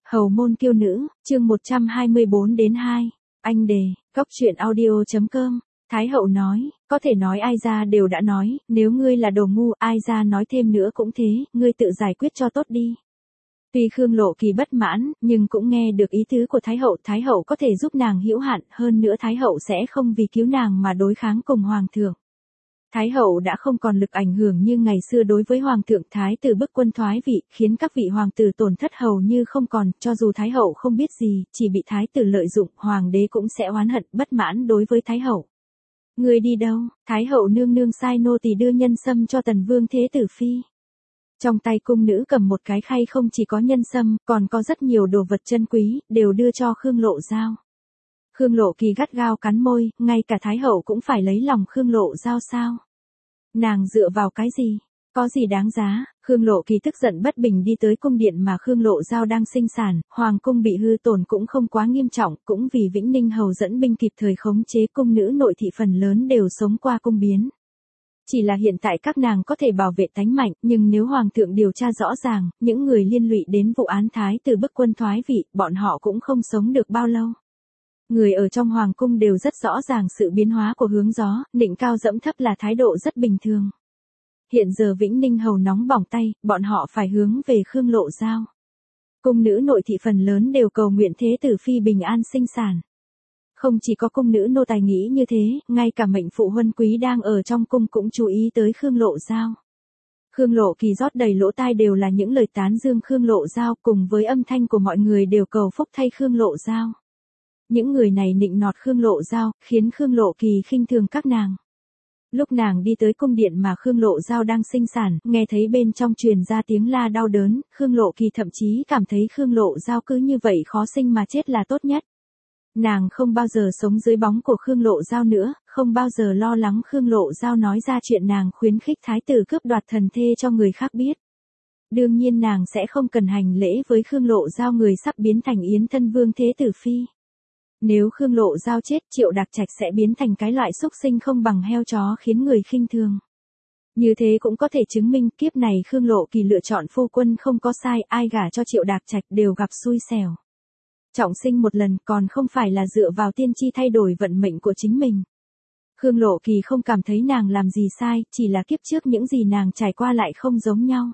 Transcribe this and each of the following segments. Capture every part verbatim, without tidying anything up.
Hầu môn kiêu nữ, chương một trăm hai mươi bốn đến hai. Anh đề, góc truyện audio chấm com. Thái hậu nói, có thể nói ai ra đều đã nói, nếu ngươi là đồ ngu, ai ra nói thêm nữa cũng thế, ngươi tự giải quyết cho tốt đi. Tuy Khương Lộ Kỳ bất mãn, nhưng cũng nghe được ý tứ của Thái hậu, Thái hậu có thể giúp nàng hữu hạn, hơn nữa Thái hậu sẽ không vì cứu nàng mà đối kháng cùng hoàng thượng. Thái hậu đã không còn lực ảnh hưởng như ngày xưa đối với hoàng thượng, thái tử bức quân thoái vị, khiến các vị hoàng tử tổn thất hầu như không còn, cho dù thái hậu không biết gì, chỉ bị thái tử lợi dụng, hoàng đế cũng sẽ oán hận, bất mãn đối với thái hậu. Người đi đâu? Thái hậu nương nương sai nô tỳ đưa nhân sâm cho tần vương thế tử phi. Trong tay cung nữ cầm một cái khay, không chỉ có nhân sâm, còn có rất nhiều đồ vật chân quý, đều đưa cho Khương Lộ Giao. Khương Lộ Kỳ gắt gao cắn môi, ngay cả thái hậu cũng phải lấy lòng Khương Lộ Giao sao? Nàng dựa vào cái gì? Có gì đáng giá? Khương Lộ Kỳ tức giận bất bình đi tới cung điện mà Khương Lộ Giao đang sinh sản, hoàng cung bị hư tổn cũng không quá nghiêm trọng, cũng vì Vĩnh Ninh hầu dẫn binh kịp thời khống chế, cung nữ nội thị phần lớn đều sống qua cung biến. Chỉ là hiện tại các nàng có thể bảo vệ tánh mạnh, nhưng nếu hoàng thượng điều tra rõ ràng, những người liên lụy đến vụ án thái tử bức quân thoái vị, bọn họ cũng không sống được bao lâu. Người ở trong hoàng cung đều rất rõ ràng sự biến hóa của hướng gió, nịnh cao dẫm thấp là thái độ rất bình thường. Hiện giờ Vĩnh Ninh hầu nóng bỏng tay, bọn họ phải hướng về Khương Lộ Giao. Cung nữ nội thị phần lớn đều cầu nguyện thế tử phi bình an sinh sản. Không chỉ có cung nữ nô tài nghĩ như thế, ngay cả mệnh phụ huân quý đang ở trong cung cũng chú ý tới Khương Lộ Giao. Khương Lộ Kỳ rót đầy lỗ tai đều là những lời tán dương Khương Lộ Giao, cùng với âm thanh của mọi người đều cầu phúc thay Khương Lộ Giao. Những người này nịnh nọt Khương Lộ Giao, khiến Khương Lộ Kỳ khinh thường các nàng. Lúc nàng đi tới cung điện mà Khương Lộ Giao đang sinh sản, nghe thấy bên trong truyền ra tiếng la đau đớn, Khương Lộ Kỳ thậm chí cảm thấy Khương Lộ Giao cứ như vậy khó sinh mà chết là tốt nhất. Nàng không bao giờ sống dưới bóng của Khương Lộ Giao nữa, không bao giờ lo lắng Khương Lộ Giao nói ra chuyện nàng khuyến khích thái tử cướp đoạt thần thê cho người khác biết. Đương nhiên nàng sẽ không cần hành lễ với Khương Lộ Giao, người sắp biến thành yến thân vương thế tử phi. Nếu Khương Lộ Giao chết, Triệu Đạc Trạch sẽ biến thành cái loại xúc sinh không bằng heo chó khiến người khinh thường. Như thế cũng có thể chứng minh kiếp này Khương Lộ Kỳ lựa chọn phu quân không có sai, ai gả cho Triệu Đạc Trạch đều gặp xui xẻo. Trọng sinh một lần còn không phải là dựa vào tiên tri thay đổi vận mệnh của chính mình. Khương Lộ Kỳ không cảm thấy nàng làm gì sai, chỉ là kiếp trước những gì nàng trải qua lại không giống nhau.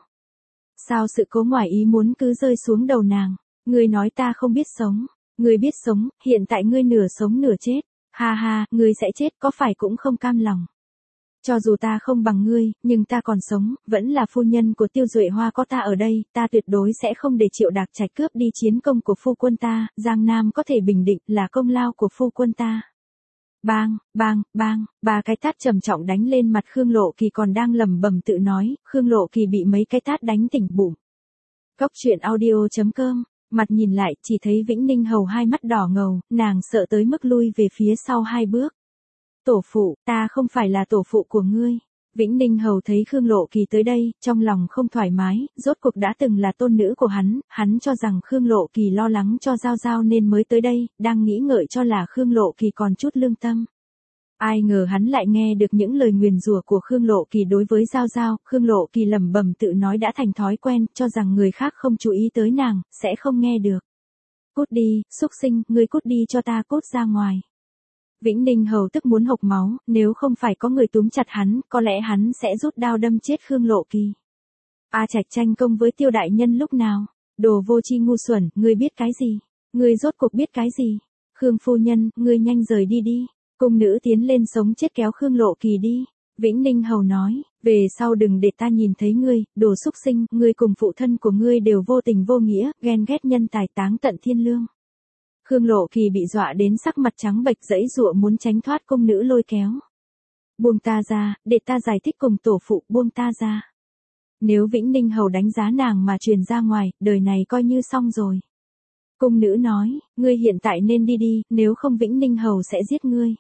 Sao sự cố ngoài ý muốn cứ rơi xuống đầu nàng? Ngươi nói ta không biết sống. Ngươi biết sống, hiện tại ngươi nửa sống nửa chết. Ha ha, ngươi sẽ chết có phải cũng không cam lòng. Cho dù ta không bằng ngươi, nhưng ta còn sống, vẫn là phu nhân của Tiêu Duệ Hoa, có ta ở đây, ta tuyệt đối sẽ không để Triệu Đạc Trạch cướp đi chiến công của phu quân ta, Giang Nam có thể bình định là công lao của phu quân ta. Bang, bang, bang, ba cái tát trầm trọng đánh lên mặt Khương Lộ Kỳ, còn đang lẩm bẩm tự nói, Khương Lộ Kỳ bị mấy cái tát đánh tỉnh bụng. Góc truyện audio chấm com. Mặt nhìn lại, chỉ thấy Vĩnh Ninh hầu hai mắt đỏ ngầu, nàng sợ tới mức lui về phía sau hai bước. Tổ phụ, ta không phải là tổ phụ của ngươi. Vĩnh Ninh hầu thấy Khương Lộ Kỳ tới đây, trong lòng không thoải mái, rốt cuộc đã từng là tôn nữ của hắn, hắn cho rằng Khương Lộ Kỳ lo lắng cho Giao Giao nên mới tới đây, đang nghĩ ngợi cho là Khương Lộ Kỳ còn chút lương tâm. Ai ngờ hắn lại nghe được những lời nguyền rủa của Khương Lộ Kỳ đối với Giao Giao, Khương Lộ Kỳ lẩm bẩm tự nói đã thành thói quen, cho rằng người khác không chú ý tới nàng, sẽ không nghe được. Cút đi, xúc sinh, ngươi cút đi cho ta, cút ra ngoài. Vĩnh Ninh hầu tức muốn hộc máu, nếu không phải có người túm chặt hắn, có lẽ hắn sẽ rút đao đâm chết Khương Lộ Kỳ. A Trạch tranh công với Tiêu đại nhân lúc nào? Đồ vô tri ngu xuẩn, ngươi biết cái gì? Ngươi rốt cuộc biết cái gì? Khương phu nhân, ngươi nhanh rời đi đi. Cung nữ tiến lên sống chết kéo Khương Lộ Kỳ đi. Vĩnh Ninh hầu nói, về sau đừng để ta nhìn thấy ngươi, đồ xúc sinh, ngươi cùng phụ thân của ngươi đều vô tình vô nghĩa, ghen ghét nhân tài, táng tận thiên lương. Khương Lộ Kỳ bị dọa đến sắc mặt trắng bệch, giãy giụa muốn tránh thoát cung nữ lôi kéo. Buông ta ra, để ta giải thích cùng tổ phụ, buông ta ra. Nếu Vĩnh Ninh hầu đánh giá nàng mà truyền ra ngoài, đời này coi như xong rồi. Cung nữ nói, ngươi hiện tại nên đi đi, nếu không Vĩnh Ninh hầu sẽ giết ngươi.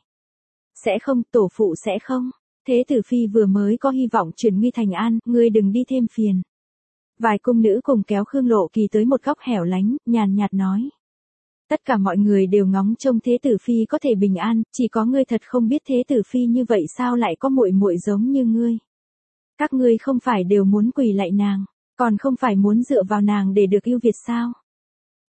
Sẽ không, tổ phụ sẽ không. Thế tử phi vừa mới có hy vọng chuyển nguy thành an, ngươi đừng đi thêm phiền. Vài cung nữ cùng kéo Khương Lộ Kỳ tới một góc hẻo lánh, nhàn nhạt nói. Tất cả mọi người đều ngóng trông thế tử phi có thể bình an, chỉ có ngươi thật không biết thế tử phi như vậy sao lại có muội muội giống như ngươi. Các ngươi không phải đều muốn quỳ lạy nàng, còn không phải muốn dựa vào nàng để được yêu Việt sao?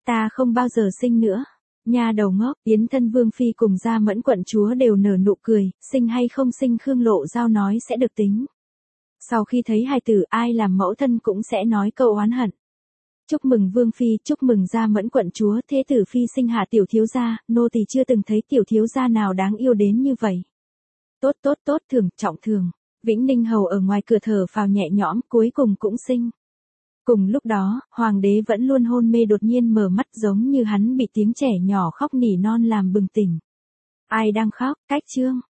ta không bao giờ sinh nữa. Nha đầu ngốc, Yến thân vương phi cùng Gia Mẫn quận chúa đều nở nụ cười, sinh hay không sinh Khương Lộ Giao nói sẽ được tính. Sau khi thấy hài tử, ai làm mẫu thân cũng sẽ nói câu oán hận. Chúc mừng vương phi, chúc mừng Gia Mẫn quận chúa, thế tử phi sinh hạ tiểu thiếu gia, nô tỳ chưa từng thấy tiểu thiếu gia nào đáng yêu đến như vậy. Tốt tốt tốt, thưởng, trọng thường. Vĩnh Ninh hầu ở ngoài cửa thở phào nhẹ nhõm, cuối cùng cũng sinh. Cùng lúc đó, hoàng đế vẫn luôn hôn mê đột nhiên mở mắt giống như hắn bị tiếng trẻ nhỏ khóc nỉ non làm bừng tỉnh. Ai đang khóc, Cách Trương.